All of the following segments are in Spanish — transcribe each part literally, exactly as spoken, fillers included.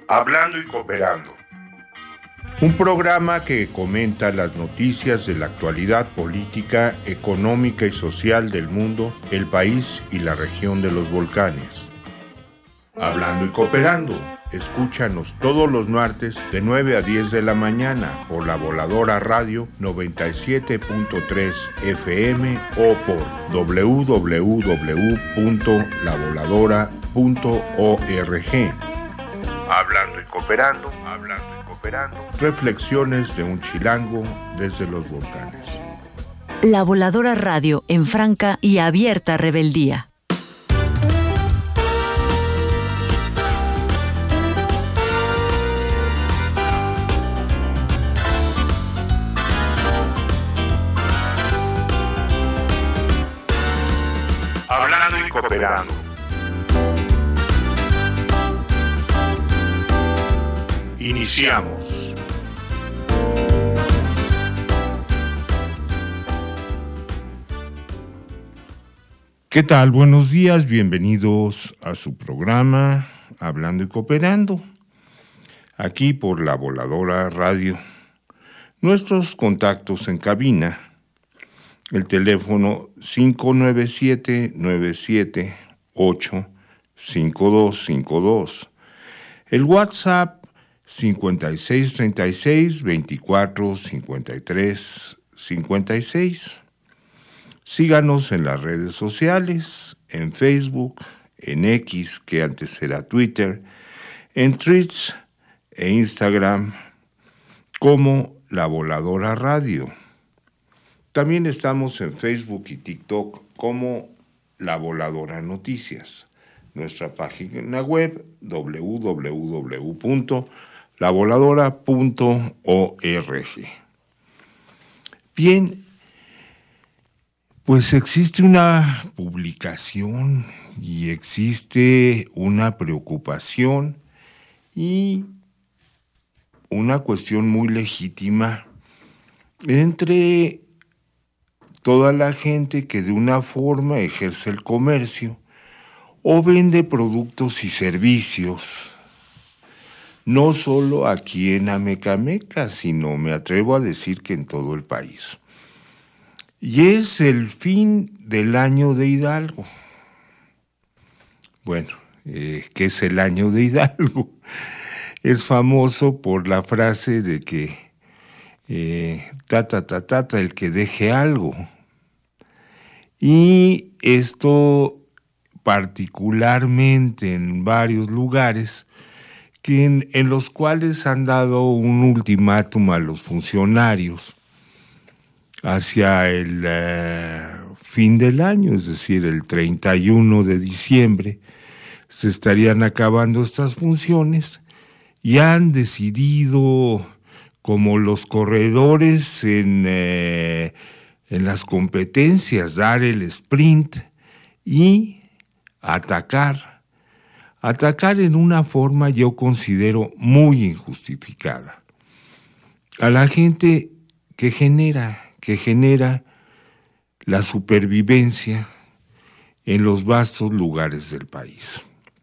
Hablando y Cooperando. Un programa que comenta las noticias de la actualidad política, económica y social del mundo, el país y la región de los volcanes. Hablando y Cooperando. Escúchanos todos los martes de nueve a diez de la mañana por La Voladora Radio noventa y siete punto tres F M o por doble u doble u doble u punto la voladora punto org. Hablando y Cooperando, hablando y cooperando. Reflexiones de un chilango desde los volcanes. La Voladora Radio en franca y abierta rebeldía. Hablando y Cooperando. Iniciamos. ¿Qué tal? Buenos días, bienvenidos a su programa Hablando y Cooperando, aquí por La Voladora Radio. Nuestros contactos en cabina: el teléfono cinco nueve siete, nueve siete ocho, cinco dos cinco dos. El WhatsApp cincuenta y seis treinta y seis, veinticuatro cincuenta y tres cincuenta y seis. Síganos en las redes sociales, en Facebook, en X, que antes era Twitter, en Threads e Instagram, como La Voladora Radio. También estamos en Facebook y TikTok como La Voladora Noticias. Nuestra página web doble u doble u doble u punto la voladora punto org. Bien, pues existe una publicación y existe una preocupación y una cuestión muy legítima entre toda la gente que de una forma ejerce el comercio o vende productos y servicios, no solo aquí en Amecameca, sino me atrevo a decir que en todo el país. Y es el fin del año de Hidalgo. Bueno, eh, ¿qué es el año de Hidalgo? Es famoso por la frase de que eh, ta, ta, ta, ta, ta, el que deje algo. Y esto particularmente en varios lugares que en, en los cuales han dado un ultimátum a los funcionarios hacia el uh, fin del año, es decir, el treinta y uno de diciembre, se estarían acabando estas funciones y han decidido, como los corredores en, eh, en las competencias, dar el sprint y atacar, atacar en una forma yo considero muy injustificada a la gente que genera, que genera la supervivencia en los vastos lugares del país.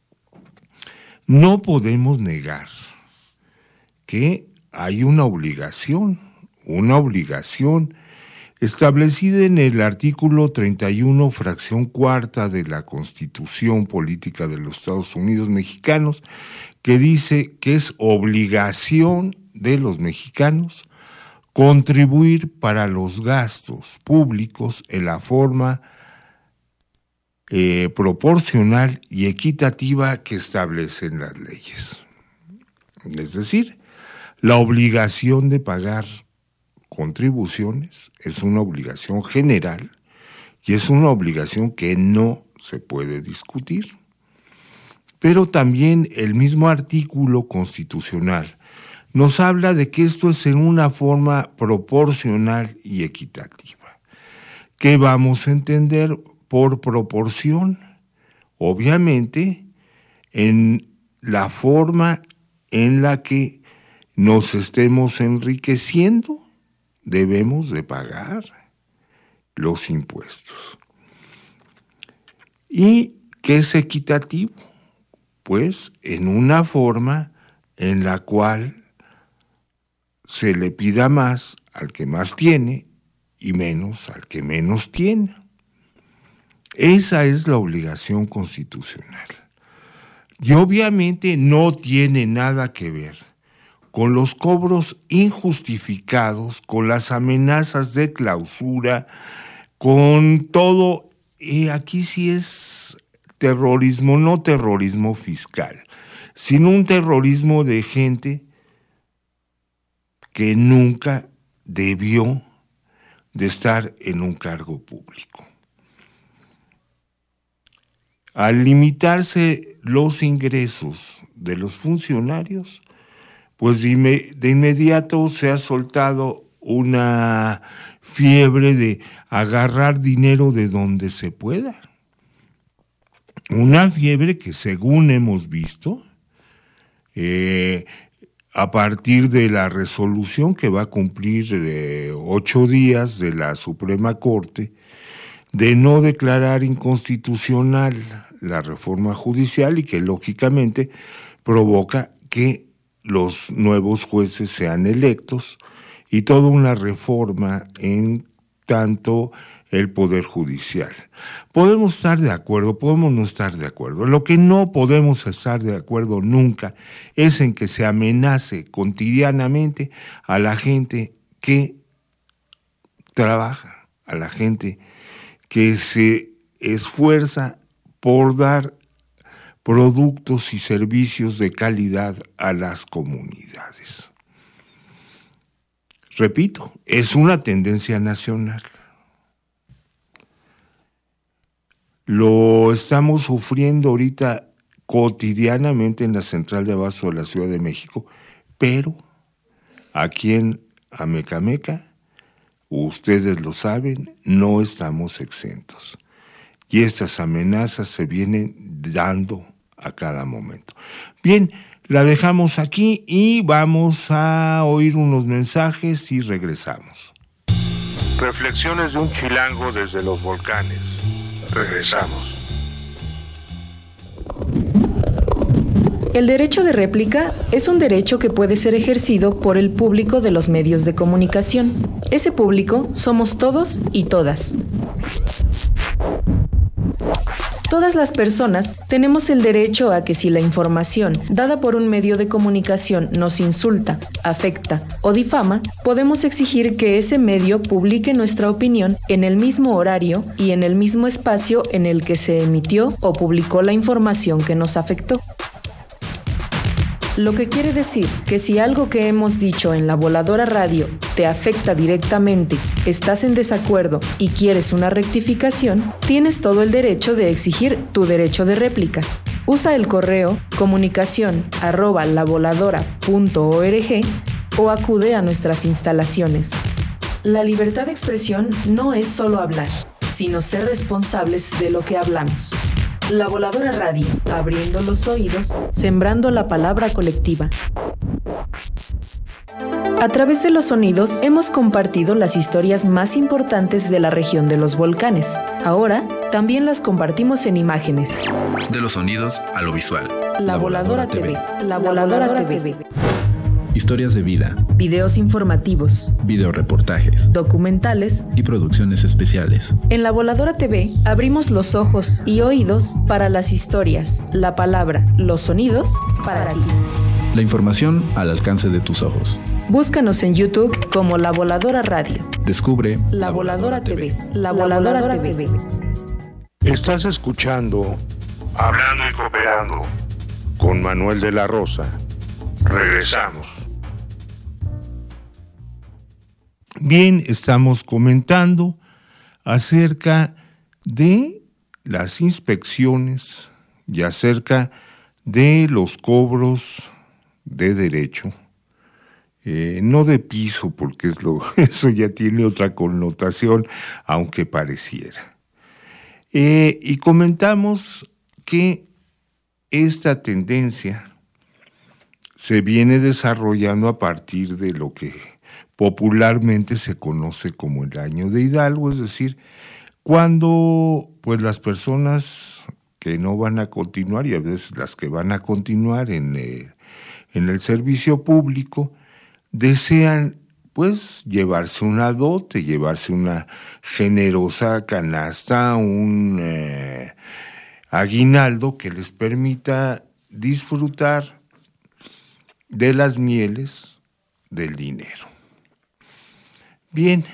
No podemos negar que hay una obligación, una obligación establecida en el artículo treinta y uno, fracción cuarta de la Constitución Política de los Estados Unidos Mexicanos, que dice que es obligación de los mexicanos contribuir para los gastos públicos en la forma eh, proporcional y equitativa que establecen las leyes. Es decir, la obligación de pagar contribuciones es una obligación general y es una obligación que no se puede discutir. Pero también el mismo artículo constitucional nos habla de que esto es en una forma proporcional y equitativa. ¿Qué vamos a entender por proporción? Obviamente, en la forma en la que nos estemos enriqueciendo, debemos de pagar los impuestos. ¿Y qué es equitativo? Pues en una forma en la cual se le pida más al que más tiene y menos al que menos tiene. Esa es la obligación constitucional. Y obviamente no tiene nada que ver con los cobros injustificados, con las amenazas de clausura, con todo. Y aquí sí es terrorismo, no terrorismo fiscal, sino un terrorismo de gente que nunca debió de estar en un cargo público. Al limitarse los ingresos de los funcionarios, pues de inmediato se ha soltado una fiebre de agarrar dinero de donde se pueda. Una fiebre que, según hemos visto, eh, a partir de la resolución que va a cumplir eh, ocho días de la Suprema Corte, de no declarar inconstitucional la reforma judicial y que lógicamente provoca que los nuevos jueces sean electos y toda una reforma en tanto el Poder Judicial. Podemos estar de acuerdo, podemos no estar de acuerdo. Lo que no podemos estar de acuerdo nunca es en que se amenace cotidianamente a la gente que trabaja, a la gente que se esfuerza por dar productos y servicios de calidad a las comunidades. Repito, es una tendencia nacional. Lo estamos sufriendo ahorita cotidianamente en la central de abasto de la Ciudad de México, pero aquí en Amecameca, ustedes lo saben, no estamos exentos. Y estas amenazas se vienen dando a cada momento. Bien, la dejamos aquí y vamos a oír unos mensajes y regresamos. Reflexiones de un chilango desde los volcanes. Regresamos. El derecho de réplica es un derecho que puede ser ejercido por el público de los medios de comunicación. Ese público somos todos y todas. Todas las personas tenemos el derecho a que si la información dada por un medio de comunicación nos insulta, afecta o difama, podemos exigir que ese medio publique nuestra opinión en el mismo horario y en el mismo espacio en el que se emitió o publicó la información que nos afectó. Lo que quiere decir que si algo que hemos dicho en La Voladora Radio te afecta directamente, estás en desacuerdo y quieres una rectificación, tienes todo el derecho de exigir tu derecho de réplica. Usa el correo comunicación arroba lavoladora punto org o acude a nuestras instalaciones. La libertad de expresión no es solo hablar, sino ser responsables de lo que hablamos. La Voladora Radio, abriendo los oídos, sembrando la palabra colectiva. A través de los sonidos hemos compartido las historias más importantes de la región de los volcanes. Ahora también las compartimos en imágenes. De los sonidos a lo visual. La Voladora T V. La Voladora T V. Historias de vida, videos informativos, videoreportajes, documentales y producciones especiales. En La Voladora T V abrimos los ojos y oídos para las historias, la palabra, los sonidos para ti. La información al alcance de tus ojos. Búscanos en YouTube como La Voladora Radio. Descubre La Voladora T V. La Voladora T V. Estás escuchando Hablando y Cooperando con Manuel de la Rosa. Regresamos. Bien, estamos comentando acerca de las inspecciones y acerca de los cobros de derecho, eh, no de piso, porque es lo, eso ya tiene otra connotación, aunque pareciera. Eh, y comentamos que esta tendencia se viene desarrollando a partir de lo que popularmente se conoce como el Año de Hidalgo, es decir, cuando pues las personas que no van a continuar y a veces las que van a continuar en, eh, en el servicio público desean pues llevarse una dote, llevarse una generosa canasta, un eh, aguinaldo que les permita disfrutar de las mieles del dinero. Bien,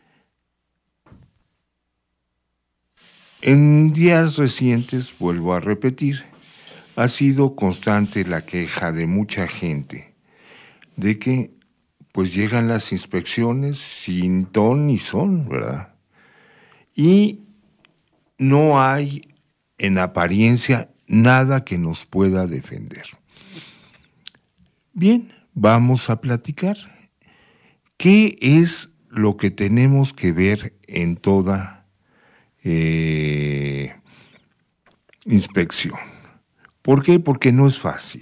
en días recientes, vuelvo a repetir, ha sido constante la queja de mucha gente de que pues llegan las inspecciones sin ton ni son, ¿verdad? Y no hay en apariencia nada que nos pueda defender. Bien, vamos a platicar. ¿Qué es lo que tenemos que ver en toda eh, inspección? ¿Por qué? Porque no es fácil.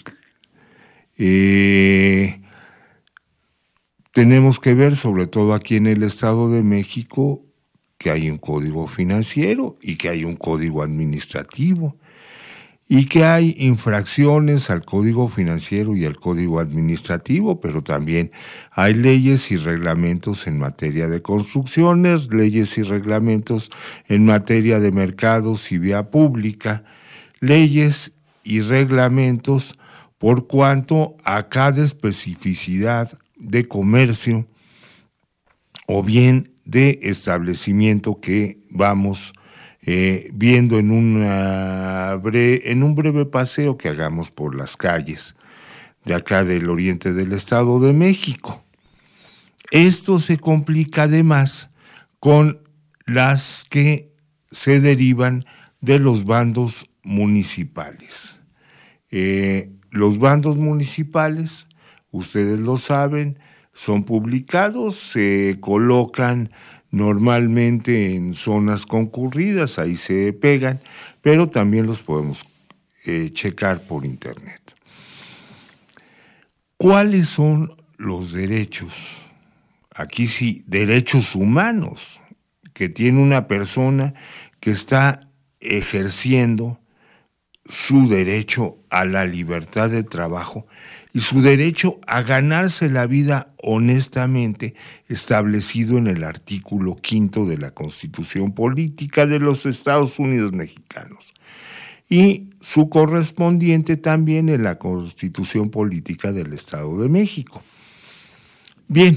Eh, tenemos que ver, sobre todo aquí en el Estado de México, que hay un código financiero y que hay un código administrativo y que hay infracciones al código financiero y al código administrativo, pero también hay leyes y reglamentos en materia de construcciones, leyes y reglamentos en materia de mercados y vía pública, leyes y reglamentos por cuanto a cada especificidad de comercio o bien de establecimiento que vamos eh, viendo en, una bre- en un breve paseo que hagamos por las calles de acá del oriente del Estado de México. Esto se complica además con las que se derivan de los bandos municipales. Eh, los bandos municipales, ustedes lo saben, son publicados, se colocan normalmente en zonas concurridas, ahí se pegan, pero también los podemos eh, checar por internet. ¿Cuáles son los derechos? Aquí sí, derechos humanos que tiene una persona que está ejerciendo su derecho a la libertad de trabajo y su derecho a ganarse la vida honestamente, establecido en el artículo quinto de la Constitución Política de los Estados Unidos Mexicanos y su correspondiente también en la Constitución Política del Estado de México. Bien,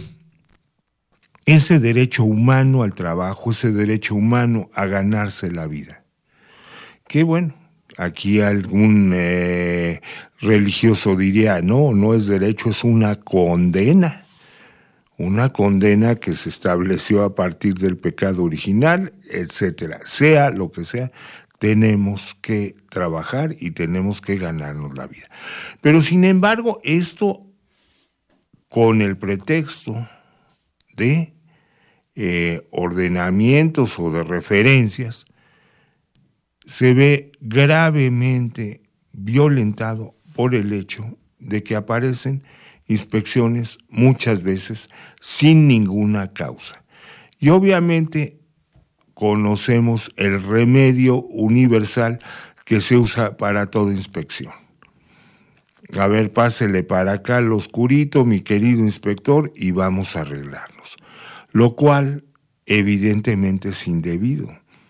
ese derecho humano al trabajo, ese derecho humano a ganarse la vida, qué bueno. Aquí algún eh, religioso diría, no, no es derecho, es una condena. Una condena que se estableció a partir del pecado original, etcétera. Sea lo que sea, tenemos que trabajar y tenemos que ganarnos la vida. Pero sin embargo, esto con el pretexto de eh, ordenamientos o de referencias, se ve gravemente violentado por el hecho de que aparecen inspecciones muchas veces sin ninguna causa. Y obviamente conocemos el remedio universal que se usa para toda inspección. A ver, pásele para acá al oscurito, mi querido inspector, y vamos a arreglarnos. Lo cual evidentemente es indebido.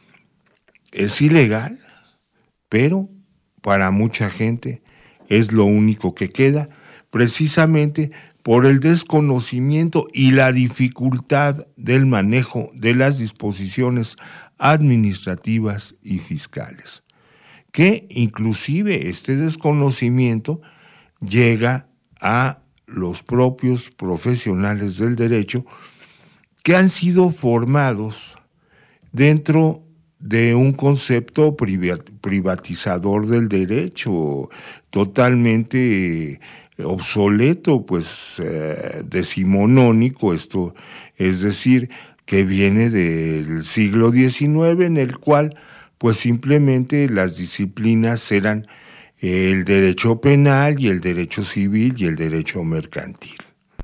Es ilegal, pero para mucha gente es lo único que queda, precisamente por el desconocimiento y la dificultad del manejo de las disposiciones administrativas y fiscales, que inclusive este desconocimiento llega a los propios profesionales del derecho que han sido formados dentro de un concepto privatizador del derecho, totalmente obsoleto, pues eh, decimonónico, esto es decir, que viene del siglo diecinueve, en el cual pues simplemente las disciplinas eran el derecho penal y el derecho civil y el derecho mercantil.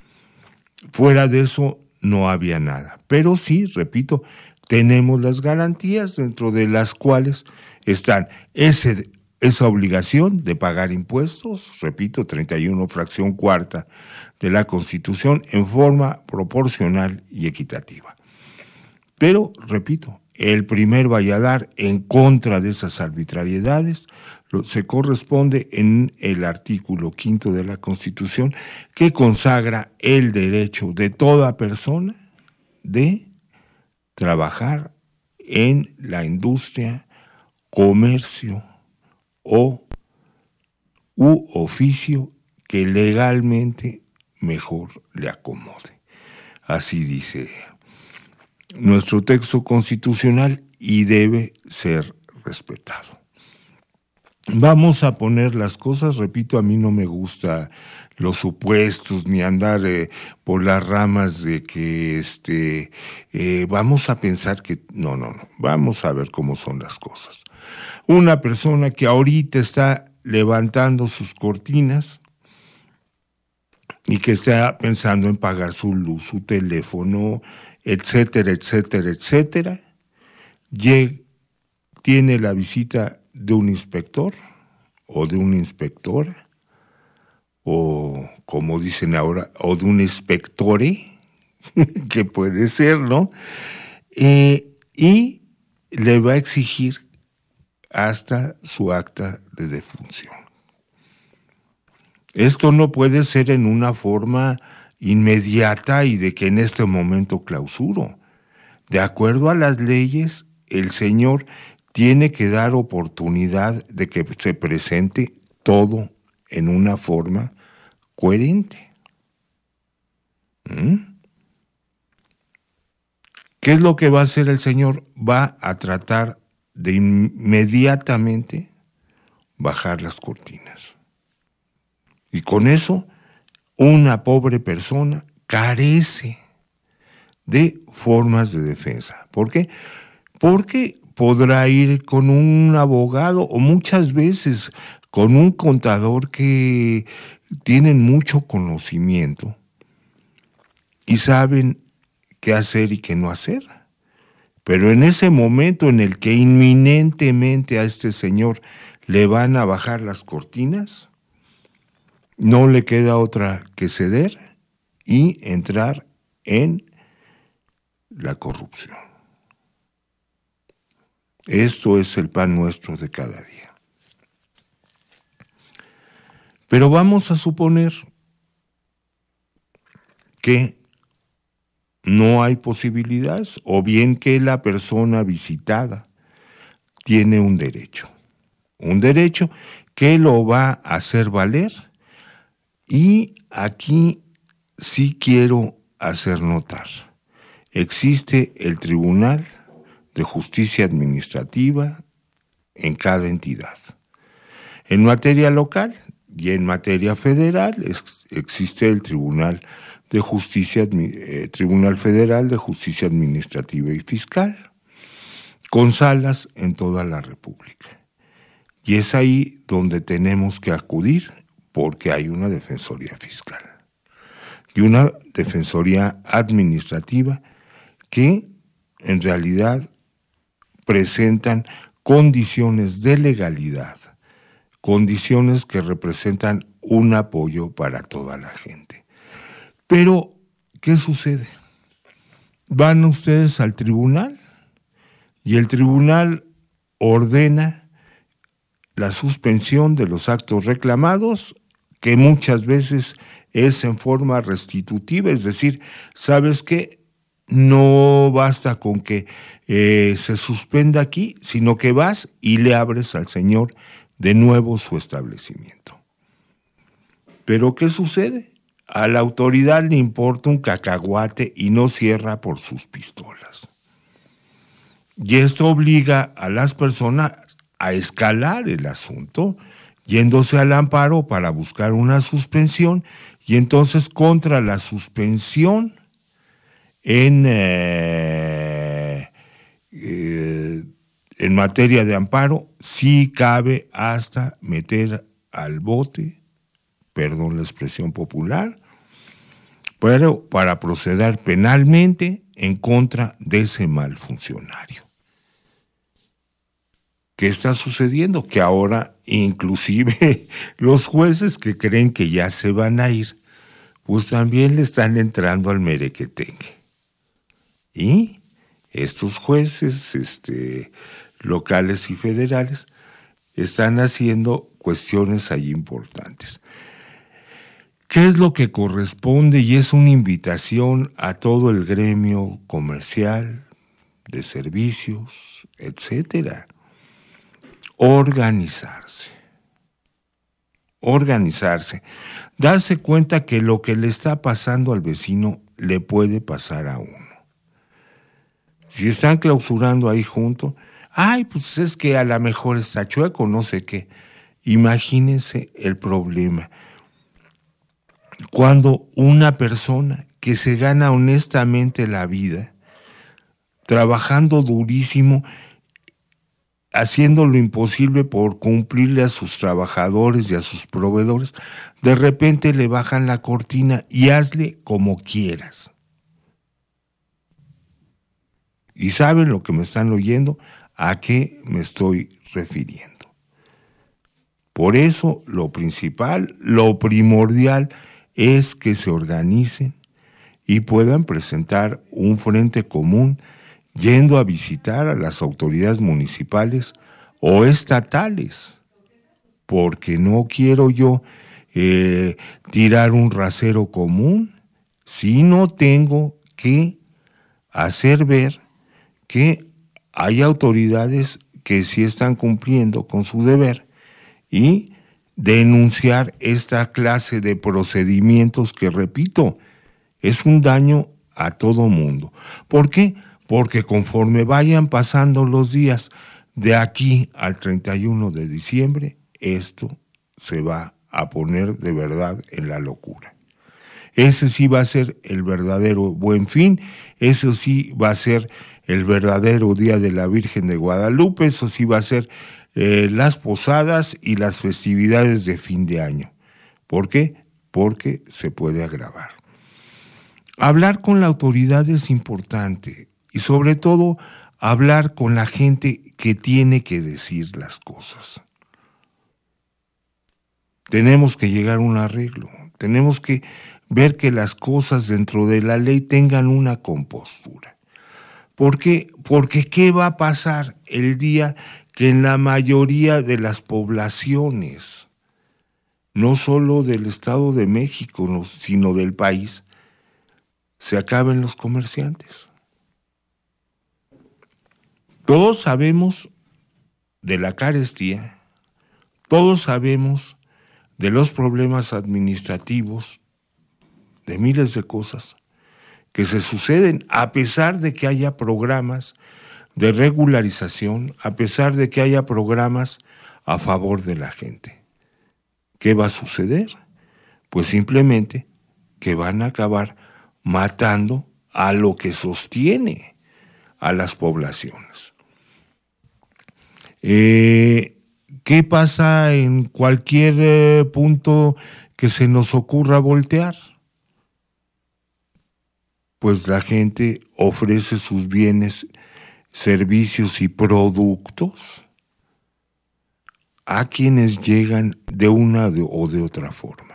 Fuera de eso no había nada, pero sí, repito, tenemos las garantías dentro de las cuales están ese esa obligación de pagar impuestos, repito, treinta y uno fracción cuarta de la Constitución, en forma proporcional y equitativa. Pero, repito, el primer valladar en contra de esas arbitrariedades se corresponde en el artículo quinto de la Constitución, que consagra el derecho de toda persona de trabajar en la industria, comercio o u oficio que legalmente mejor le acomode. Así dice nuestro texto constitucional y debe ser respetado. Vamos a poner las cosas, repito, a mí no me gusta los supuestos ni andar eh, por las ramas de que este eh, vamos a pensar que no, no, no, vamos a ver cómo son las cosas. Una persona que ahorita está levantando sus cortinas y que está pensando en pagar su luz, su teléfono, etcétera, etcétera, etcétera, llega, tiene la visita de un inspector o de una inspectora, o como dicen ahora, o de un inspectore, que puede ser, ¿no? Eh, y le va a exigir hasta su acta de defunción. Esto no puede ser en una forma inmediata y de que en este momento clausuro. De acuerdo a las leyes, el señor tiene que dar oportunidad de que se presente todo en una forma coherente. ¿Mm? ¿Qué es lo que va a hacer el señor? Va a tratar de inmediatamente bajar las cortinas. Y con eso, una pobre persona carece de formas de defensa. ¿Por qué? Porque podrá ir con un abogado o muchas veces con un contador que tienen mucho conocimiento y saben qué hacer y qué no hacer. Pero en ese momento en el que inminentemente a este señor le van a bajar las cortinas, no le queda otra que ceder y entrar en la corrupción. Esto es el pan nuestro de cada día. Pero vamos a suponer que no hay posibilidades, o bien que la persona visitada tiene un derecho, un derecho que lo va a hacer valer. Y aquí sí quiero hacer notar, existe el Tribunal de Justicia Administrativa en cada entidad. En materia local y en materia federal es, existe el Tribunal de Justicia, eh, Tribunal Federal de Justicia Administrativa y Fiscal, con salas en toda la República. Y es ahí donde tenemos que acudir, porque hay una defensoría fiscal y una defensoría administrativa que en realidad presentan condiciones de legalidad, condiciones que representan un apoyo para toda la gente. Pero, ¿qué sucede? Van ustedes al tribunal y el tribunal ordena la suspensión de los actos reclamados, que muchas veces es en forma restitutiva, es decir, ¿sabes qué? No basta con que eh, se suspenda aquí, sino que vas y le abres al señor de nuevo su establecimiento. ¿Pero qué sucede? A la autoridad le importa un cacahuate y no cierra por sus pistolas. Y esto obliga a las personas a escalar el asunto, yéndose al amparo para buscar una suspensión, y entonces contra la suspensión en, eh, eh, en materia de amparo sí cabe hasta meter al bote, perdón la expresión popular, pero para proceder penalmente en contra de ese mal funcionario. ¿qué está sucediendo? Que ahora inclusive los jueces que creen que ya se van a ir, pues también le están entrando al merequetengue. Y estos jueces este, locales y federales están haciendo cuestiones ahí importantes. ¿Qué es lo que corresponde? Y es una invitación a todo el gremio comercial, de servicios, etcétera. Organizarse. Organizarse. Darse cuenta que lo que le está pasando al vecino le puede pasar a uno. Si están clausurando ahí junto, ay, pues es que a lo mejor está chueco, no sé qué. Imagínense el problema. Cuando una persona que se gana honestamente la vida, trabajando durísimo, haciendo lo imposible por cumplirle a sus trabajadores y a sus proveedores, de repente le bajan la cortina y hazle como quieras. ¿Y saben lo que me están oyendo? ¿A qué me estoy refiriendo? Por eso lo principal, lo primordial es que se organicen y puedan presentar un frente común yendo a visitar a las autoridades municipales o estatales, porque no quiero yo eh, tirar un rasero común, sino tengo que hacer ver que hay autoridades que sí están cumpliendo con su deber y denunciar esta clase de procedimientos que, repito, es un daño a todo mundo. ¿Por qué? Porque conforme vayan pasando los días de aquí al treinta y uno de diciembre, esto se va a poner de verdad en la locura. Ese sí va a ser el verdadero Buen Fin, eso sí va a ser el verdadero Día de la Virgen de Guadalupe, eso sí va a ser eh, las posadas y las festividades de fin de año. ¿Por qué? Porque se puede agravar. Hablar con la autoridad es importante y sobre todo hablar con la gente que tiene que decir las cosas. Tenemos que llegar a un arreglo, tenemos que ver que las cosas dentro de la ley tengan una compostura. ¿Por qué? Porque ¿qué va a pasar el día que en la mayoría de las poblaciones, no solo del Estado de México, sino del país, se acaben los comerciantes? Todos sabemos de la carestía, todos sabemos de los problemas administrativos, de miles de cosas que se suceden a pesar de que haya programas de regularización, a pesar de que haya programas a favor de la gente. ¿Qué va a suceder? Pues simplemente que van a acabar matando a lo que sostiene a las poblaciones. Eh, ¿Qué pasa en cualquier eh, punto que se nos ocurra voltear? Pues la gente ofrece sus bienes, servicios y productos a quienes llegan de una o de otra forma.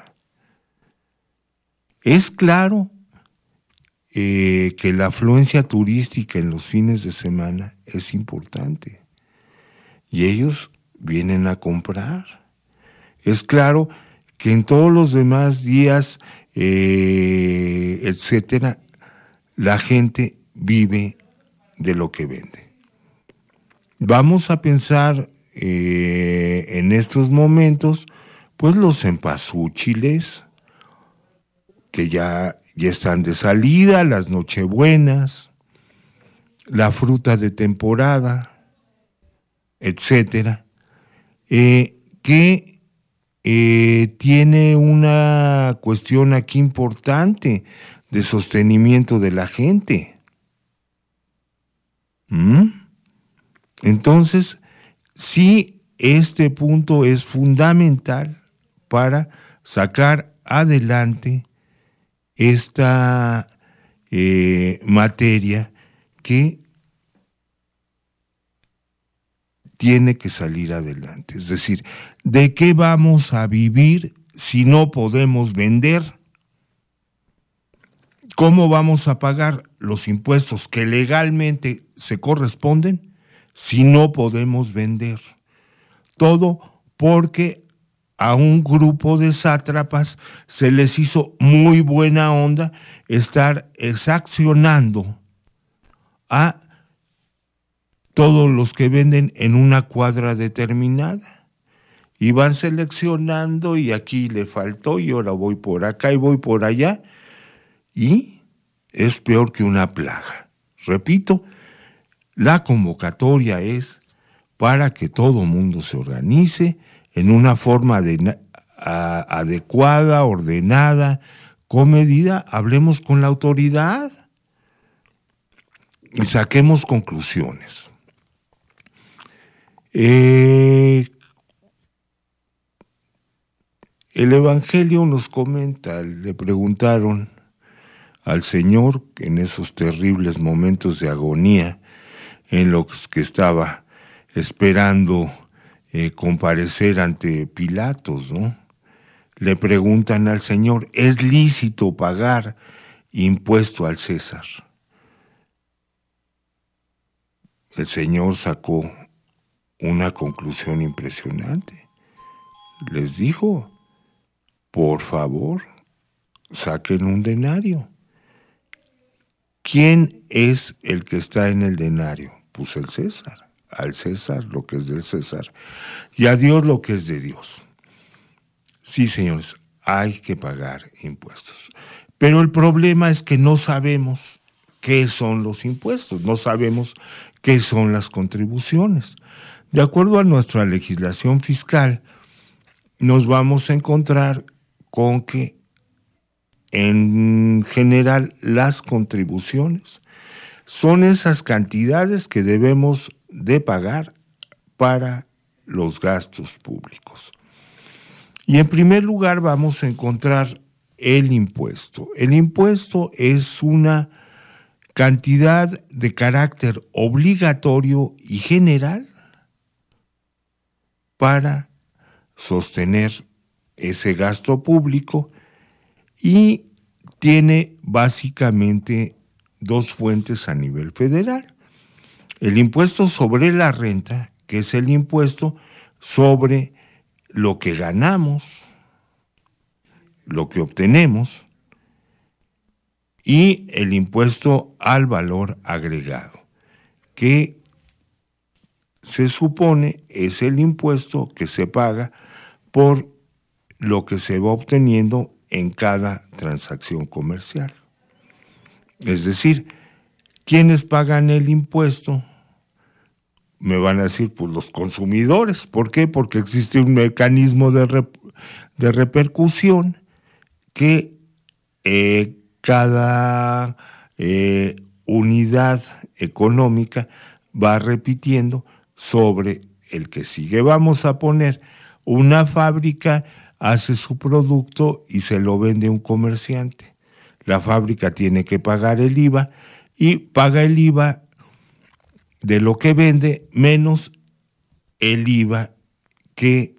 Es claro eh, que la afluencia turística en los fines de semana es importante y ellos vienen a comprar. Es claro que en todos los demás días, eh, etcétera, la gente vive de lo que vende. Vamos a pensar eh, en estos momentos, pues los cempasúchiles, que ya, ya están de salida, las nochebuenas, la fruta de temporada, etcétera, eh, que eh, tiene una cuestión aquí importante de sostenimiento de la gente. ¿Mm? Entonces, sí, este punto es fundamental para sacar adelante esta eh, materia que tiene que salir adelante. Es decir, ¿de qué vamos a vivir si no podemos vender? ¿Cómo vamos a pagar los impuestos que legalmente se corresponden si no podemos vender? Todo porque a un grupo de sátrapas se les hizo muy buena onda estar exaccionando a todos los que venden en una cuadra determinada. Y van seleccionando y aquí le faltó y ahora voy por acá y voy por allá. Y es peor que una plaga. Repito, la convocatoria es para que todo mundo se organice en una forma de, a, adecuada, ordenada, comedida. Hablemos con la autoridad y saquemos conclusiones. Eh, el Evangelio nos comenta, le preguntaron al Señor en esos terribles momentos de agonía en los que estaba esperando eh, comparecer ante Pilatos, ¿no? Le preguntan al Señor, ¿es lícito pagar impuesto al César? El Señor sacó una conclusión impresionante. Les dijo, por favor, saquen un denario. ¿Quién es el que está en el denario? Pues el César. Al César lo que es del César y a Dios lo que es de Dios. Sí, señores, hay que pagar impuestos. Pero el problema es que no sabemos qué son los impuestos, no sabemos qué son las contribuciones. De acuerdo a nuestra legislación fiscal, nos vamos a encontrar con que en general las contribuciones son esas cantidades que debemos de pagar para los gastos públicos. Y en primer lugar vamos a encontrar el impuesto. El impuesto es una cantidad de carácter obligatorio y general para sostener ese gasto público y tiene básicamente dos fuentes a nivel federal. El impuesto sobre la renta, que es el impuesto sobre lo que ganamos, lo que obtenemos, y el impuesto al valor agregado, que se supone es el impuesto que se paga por lo que se va obteniendo en cada transacción comercial. Es decir, ¿quiénes pagan el impuesto? Me van a decir, pues los consumidores. ¿Por qué? Porque existe un mecanismo de, rep- de repercusión que eh, cada eh, unidad económica va repitiendo sobre el que sigue. Vamos a poner una fábrica, hace su producto y se lo vende a un comerciante. La fábrica tiene que pagar el I V A y paga el I V A de lo que vende menos el I V A que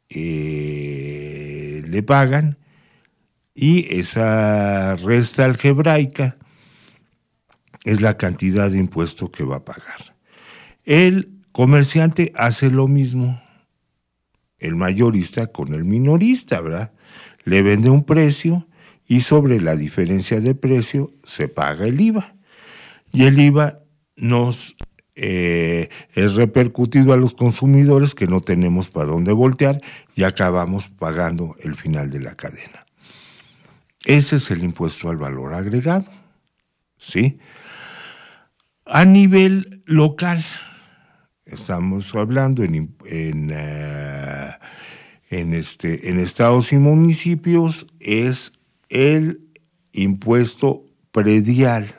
eh, le pagan, y esa resta algebraica es la cantidad de impuesto que va a pagar. El comerciante hace lo mismo, el mayorista con el minorista, ¿verdad? Le vende un precio y sobre la diferencia de precio se paga el I V A. Y el I V A nos eh, es repercutido a los consumidores que no tenemos para dónde voltear y acabamos pagando el final de la cadena. Ese es el impuesto al valor agregado, ¿sí? A nivel local, estamos hablando en, en, uh, en, este, en estados y municipios, es el impuesto predial.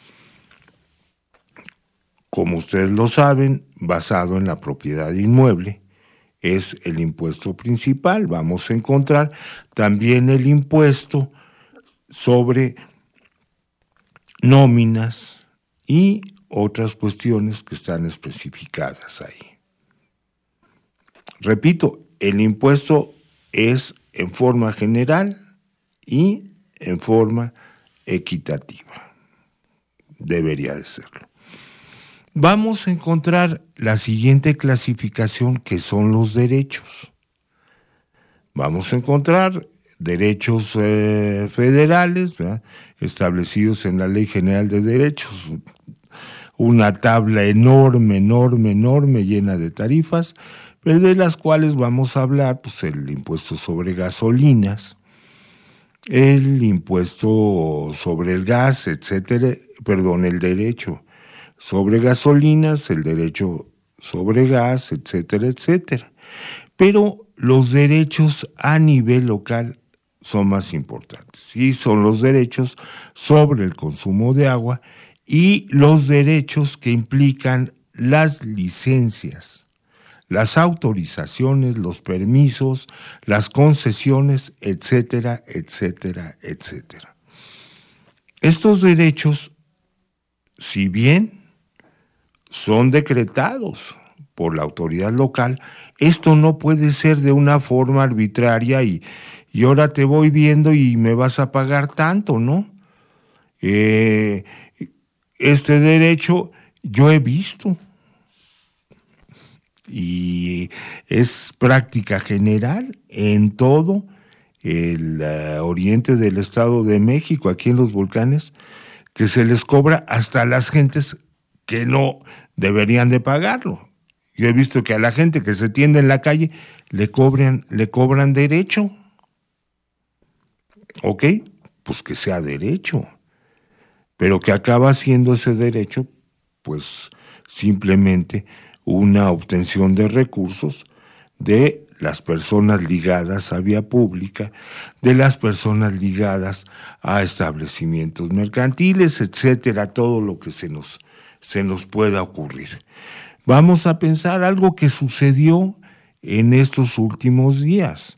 Como ustedes lo saben, basado en la propiedad inmueble, es el impuesto principal. Vamos a encontrar también el impuesto sobre nóminas y otras cuestiones que están especificadas ahí, repito, el impuesto es en forma general y en forma equitativa. Debería de serlo. Vamos a encontrar la siguiente clasificación, que son los derechos. Vamos a encontrar derechos eh, federales, ¿verdad?, establecidos en la Ley General de Derechos, una tabla enorme, enorme, enorme, llena de tarifas, de las cuales vamos a hablar, pues el impuesto sobre gasolinas, el impuesto sobre el gas, etcétera, perdón, el derecho sobre gasolinas, el derecho sobre gas, etcétera, etcétera. Pero los derechos a nivel local son más importantes, y son los derechos sobre el consumo de agua y los derechos que implican las licencias, las autorizaciones, los permisos, las concesiones, etcétera, etcétera, etcétera. Estos derechos, si bien son decretados por la autoridad local, esto no puede ser de una forma arbitraria y, y ahora te voy viendo y me vas a pagar tanto, ¿no? Eh, este derecho yo he visto y es práctica general en todo el uh, oriente del Estado de México, aquí en los volcanes, que se les cobra hasta a las gentes que no deberían de pagarlo. Yo he visto que a la gente que se tiende en la calle le cobran, le cobran derecho. ¿Ok? Pues que sea derecho. Pero que acaba siendo ese derecho, pues simplemente una obtención de recursos de las personas ligadas a vía pública, de las personas ligadas a establecimientos mercantiles, etcétera, todo lo que se nos, se nos pueda ocurrir. Vamos a pensar algo que sucedió en estos últimos días.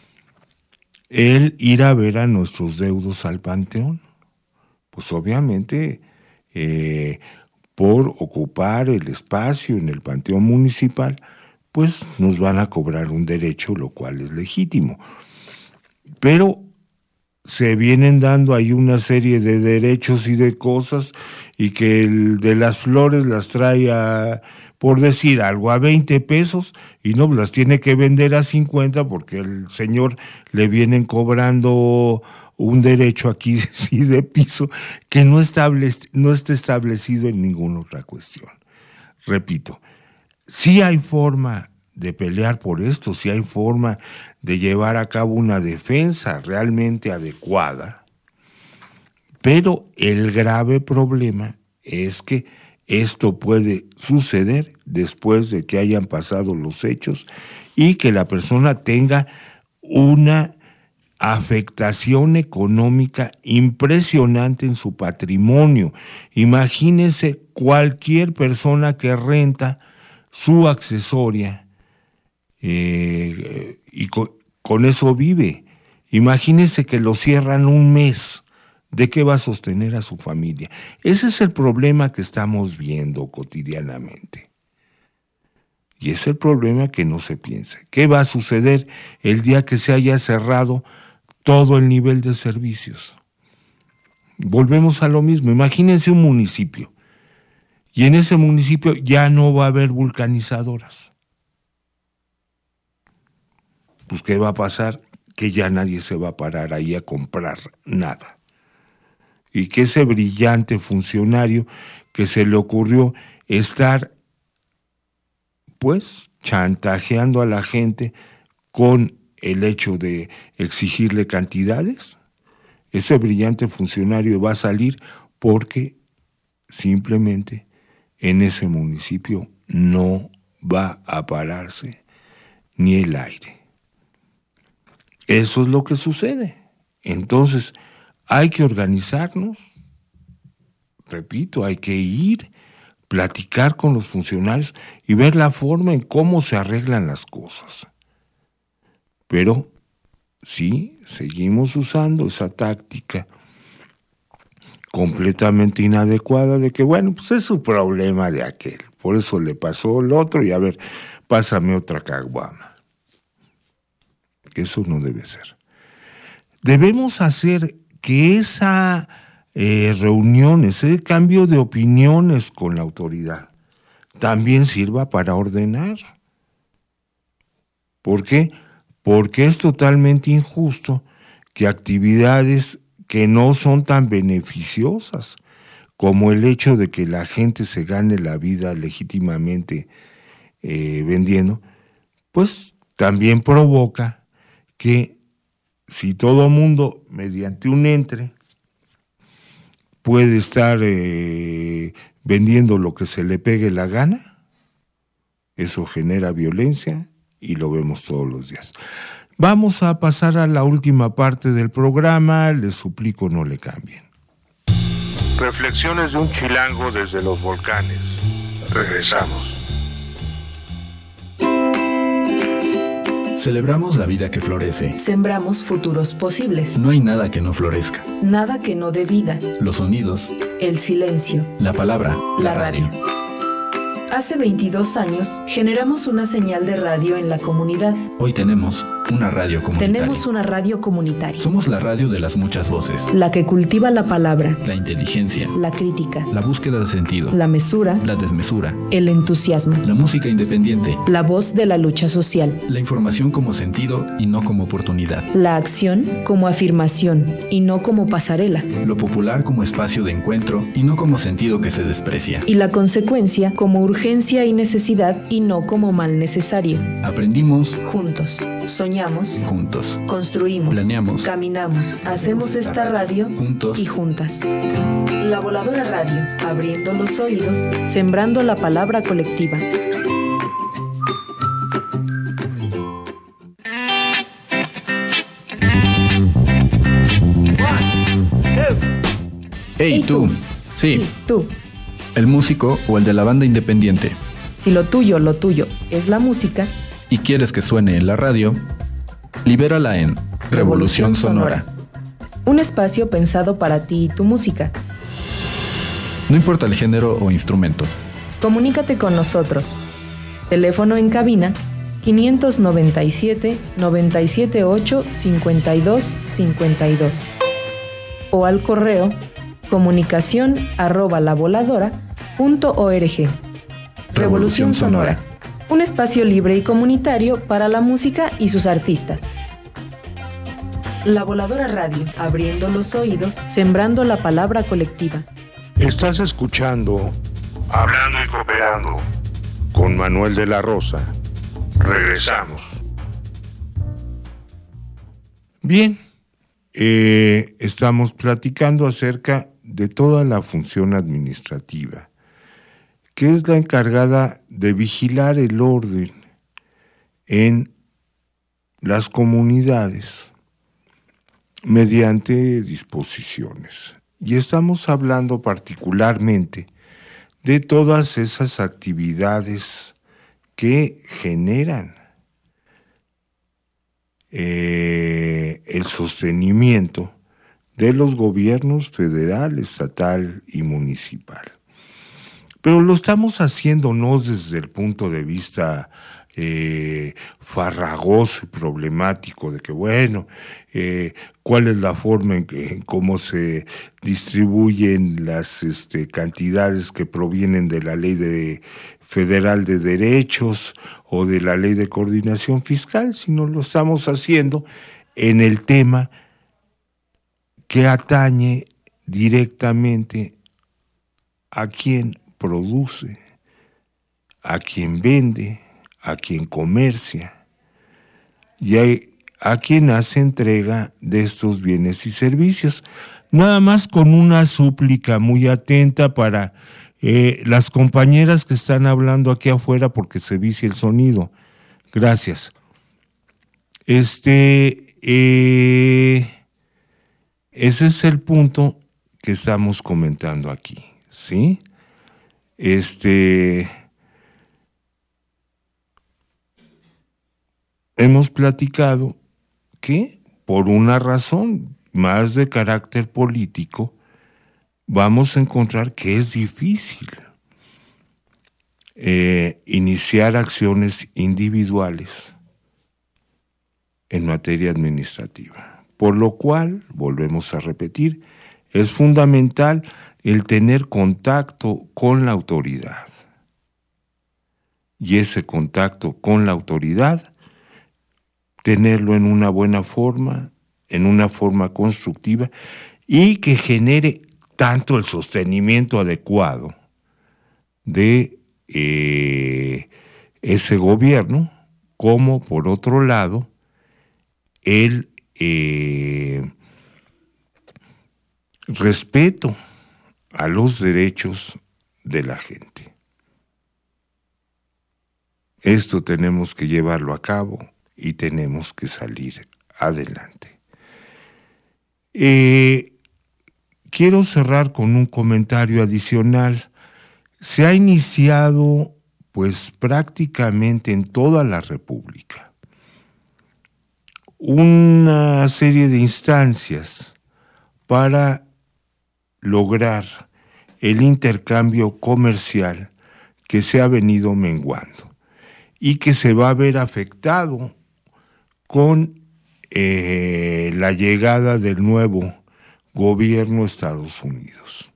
El ir a ver a nuestros deudos al panteón. Pues obviamente, eh, por ocupar el espacio en el panteón municipal, pues nos van a cobrar un derecho, lo cual es legítimo. Pero se vienen dando ahí una serie de derechos y de cosas, y que el de las flores las trae a, por decir algo, a veinte pesos, y no las tiene que vender a cincuenta porque el señor le vienen cobrando un derecho aquí sí, de piso que no, establec- no está establecido en ninguna otra cuestión. Repito, sí hay forma de pelear por esto, sí hay forma de llevar a cabo una defensa realmente adecuada, pero el grave problema es que esto puede suceder después de que hayan pasado los hechos y que la persona tenga una afectación económica impresionante en su patrimonio. Imagínense cualquier persona que renta su accesoria eh, y con, con eso vive. Imagínense que lo cierran un mes. ¿De qué va a sostener a su familia? Ese es el problema que estamos viendo cotidianamente. Y es el problema que no se piensa. ¿Qué va a suceder el día que se haya cerrado todo el nivel de servicios? Volvemos a lo mismo. Imagínense un municipio. Y en ese municipio ya no va a haber vulcanizadoras. Pues ¿qué va a pasar? Que ya nadie se va a parar ahí a comprar nada. Y que ese brillante funcionario que se le ocurrió estar, pues, chantajeando a la gente con el hecho de exigirle cantidades, ese brillante funcionario va a salir porque simplemente en ese municipio no va a pararse ni el aire. Eso es lo que sucede. Entonces, hay que organizarnos, repito, hay que ir, platicar con los funcionarios y ver la forma en cómo se arreglan las cosas. Pero sí, seguimos usando esa táctica completamente inadecuada de que, bueno, pues es su problema de aquel, por eso le pasó el otro y a ver, pásame otra caguama. que eso no debe ser. Debemos hacer que esa eh, reunión, ese cambio de opiniones con la autoridad, también sirva para ordenar. ¿Por qué? Porque es totalmente injusto que actividades que no son tan beneficiosas como el hecho de que la gente se gane la vida legítimamente eh, vendiendo, pues también provoca que si todo mundo mediante un entre puede estar eh, vendiendo lo que se le pegue la gana, eso genera violencia y lo vemos todos los días. Vamos a pasar a la última parte del programa, les suplico no le cambien. Reflexiones de un chilango desde los volcanes. Regresamos. Celebramos la vida que florece. Sembramos futuros posibles. No hay nada que no florezca. Nada que no dé vida. Los sonidos, El silencio. la palabra, La radio. Hace veintidós años generamos una señal de radio en la comunidad. Hoy tenemos una radio comunitaria. Tenemos una radio comunitaria. Somos la radio de las muchas voces. La que cultiva la palabra, La inteligencia, la crítica, la búsqueda de sentido, la mesura, la desmesura, el entusiasmo, la música independiente, la voz de la lucha social, la información como sentido y no como oportunidad, la acción como afirmación y no como pasarela, lo popular como espacio de encuentro y no como sentido que se desprecia. y la consecuencia como urgencia y necesidad y no como mal necesario. Aprendimos Juntos, soñamos, juntos. construimos, Planeamos. caminamos, hacemos esta radio Juntos. y juntas. La Voladora Radio, abriendo los oídos, sembrando la palabra colectiva. ¡Hey, Hey, tú! tú. Sí, Sí, tú. el músico o el de la banda independiente. Si lo tuyo, lo tuyo es la música, Y quieres que suene en la radio, libérala en Revolución Sonora. un espacio pensado para ti y tu música. No importa el género o instrumento. Comunícate con nosotros. Teléfono en cabina quinientos noventa y siete, noventa y siete ocho, cincuenta y dos cincuenta y dos o al correo comunicación arroba lavoladora punto org. Revolución Sonora, un espacio libre y comunitario para la música y sus artistas. La Voladora Radio, abriendo los oídos, sembrando la palabra colectiva. Estás escuchando Hablando y Cooperando con Manuel de la Rosa. Regresamos. Bien, eh, estamos platicando acerca de toda la función administrativa, que es la encargada de vigilar el orden en las comunidades mediante disposiciones. Y estamos hablando particularmente de todas esas actividades que generan eh, el sostenimiento de los gobiernos federal, estatal y municipal. Pero lo estamos haciendo no desde el punto de vista eh, farragoso y problemático de que, bueno, eh, cuál es la forma en, que, en cómo se distribuyen las este, cantidades que provienen de la Ley de, Federal de Derechos o de la Ley de Coordinación Fiscal, sino lo estamos haciendo en el tema que atañe directamente a quien produce, a quien vende, a quien comercia y a, a quien hace entrega de estos bienes y servicios. Nada más con una súplica muy atenta para eh, las compañeras que están hablando aquí afuera porque se vicia el sonido. Gracias. Este, eh, ese es el punto que estamos comentando aquí, ¿sí? Este, hemos platicado que por una razón más de carácter político vamos a encontrar que es difícil eh, iniciar acciones individuales en materia administrativa. Por lo cual, volvemos a repetir, es fundamental el tener contacto con la autoridad. Y ese contacto con la autoridad, tenerlo en una buena forma, en una forma constructiva, y que genere tanto el sostenimiento adecuado de eh, ese gobierno, como por otro lado, el eh, respeto a los derechos de la gente. Esto tenemos que llevarlo a cabo y tenemos que salir adelante. Eh, quiero cerrar con un comentario adicional. Se ha iniciado, pues prácticamente en toda la República, una serie de instancias para lograr el intercambio comercial que se ha venido menguando y que se va a ver afectado con eh, la llegada del nuevo gobierno de Estados Unidos.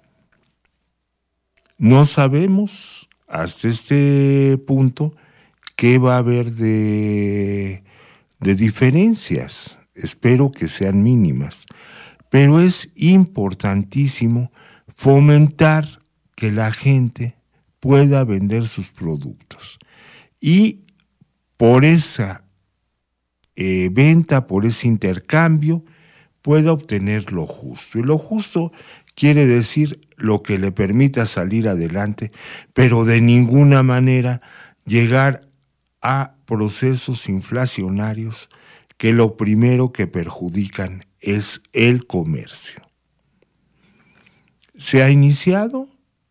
No sabemos hasta este punto qué va a haber de, de diferencias. Espero que sean mínimas, pero es importantísimo fomentar que la gente pueda vender sus productos y por esa eh, venta, por ese intercambio, pueda obtener lo justo. Y lo justo quiere decir lo que le permita salir adelante, pero de ninguna manera llegar a procesos inflacionarios que lo primero que perjudican es el comercio. Se ha iniciado,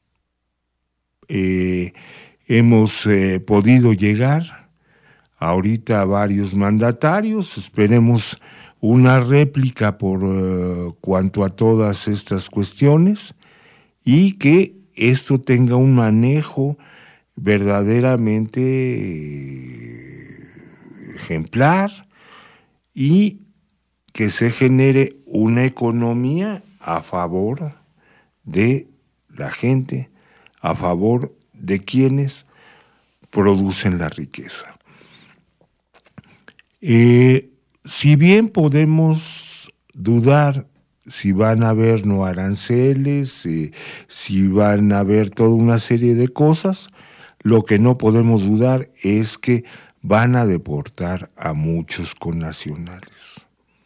eh, hemos eh, podido llegar ahorita a varios mandatarios, esperemos una réplica por uh, cuanto a todas estas cuestiones y que esto tenga un manejo verdaderamente eh, ejemplar y que se genere una economía a favor de la gente, a favor de quienes producen la riqueza. Eh, si bien podemos dudar si van a haber no aranceles, eh, si van a haber toda una serie de cosas, lo que no podemos dudar es que van a deportar a muchos connacionales.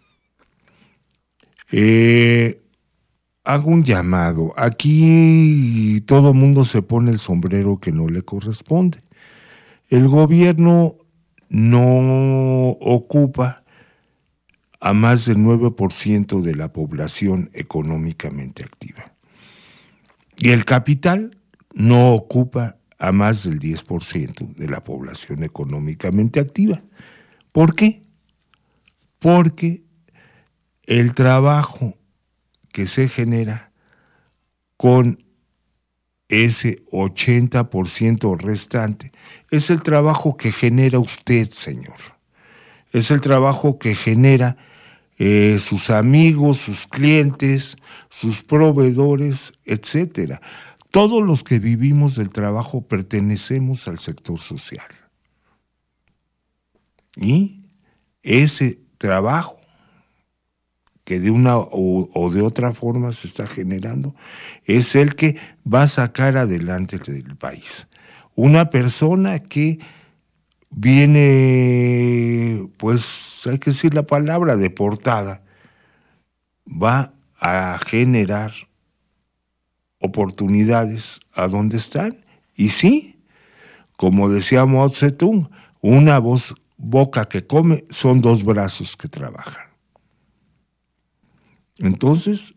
Eh, hago un llamado. Aquí todo mundo se pone el sombrero que no le corresponde. El gobierno no ocupa a más del nueve por ciento de la población económicamente activa. Y el capital no ocupa a más del diez por ciento de la población económicamente activa. ¿Por qué? Porque el trabajo que se genera con ese ochenta por ciento restante es el trabajo que genera usted, señor. Es el trabajo que genera eh, sus amigos, sus clientes, sus proveedores, etcétera. Todos los que vivimos del trabajo pertenecemos al sector social. Y ese trabajo que de una o, o de otra forma se está generando es el que va a sacar adelante el país. Una persona que viene, pues hay que decir la palabra, deportada, va a generar oportunidades a donde están. Y sí, como decía Mao Zedong, una voz, boca que come son dos brazos que trabajan. Entonces,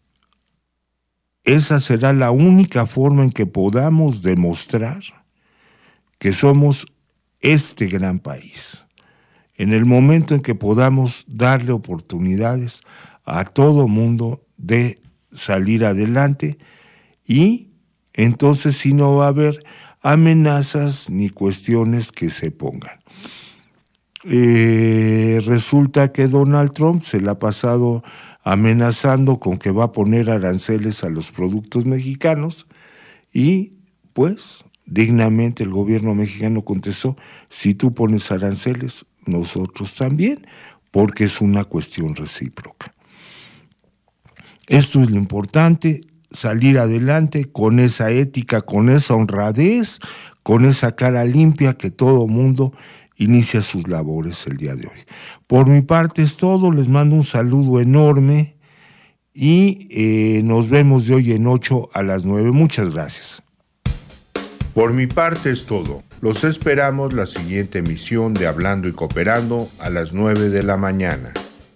esa será la única forma en que podamos demostrar que somos este gran país. En el momento en que podamos darle oportunidades a todo mundo de salir adelante, y entonces sí no va a haber amenazas ni cuestiones que se pongan. Eh, resulta que Donald Trump se la ha pasado amenazando con que va a poner aranceles a los productos mexicanos y pues dignamente el gobierno mexicano contestó, si tú pones aranceles, nosotros también, porque es una cuestión recíproca. Esto es lo importante, salir adelante con esa ética, con esa honradez, con esa cara limpia que todo mundo inicia sus labores el día de hoy. Por mi parte es todo, les mando un saludo enorme y eh, nos vemos de hoy en ocho a las nueve. Muchas gracias. Por mi parte es todo. Los esperamos la siguiente emisión de Hablando y Cooperando a las nueve de la mañana.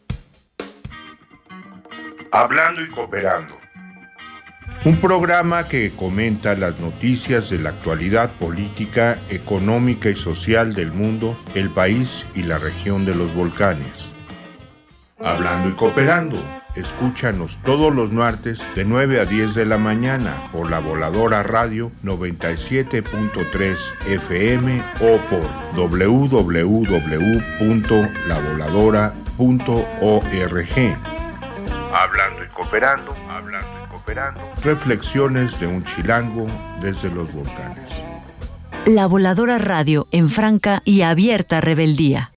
Hablando y Cooperando. Un programa que comenta las noticias de la actualidad política, económica y social del mundo, el país y la región de los volcanes. Hablando y Cooperando. Escúchanos todos los martes de nueve a diez de la mañana por la Voladora Radio noventa y siete punto tres F M o por doble u doble u doble u punto la voladora punto org. Hablando y Cooperando, hablando y cooperando. Reflexiones de un chilango desde los volcanes. La Voladora Radio en franca y abierta rebeldía.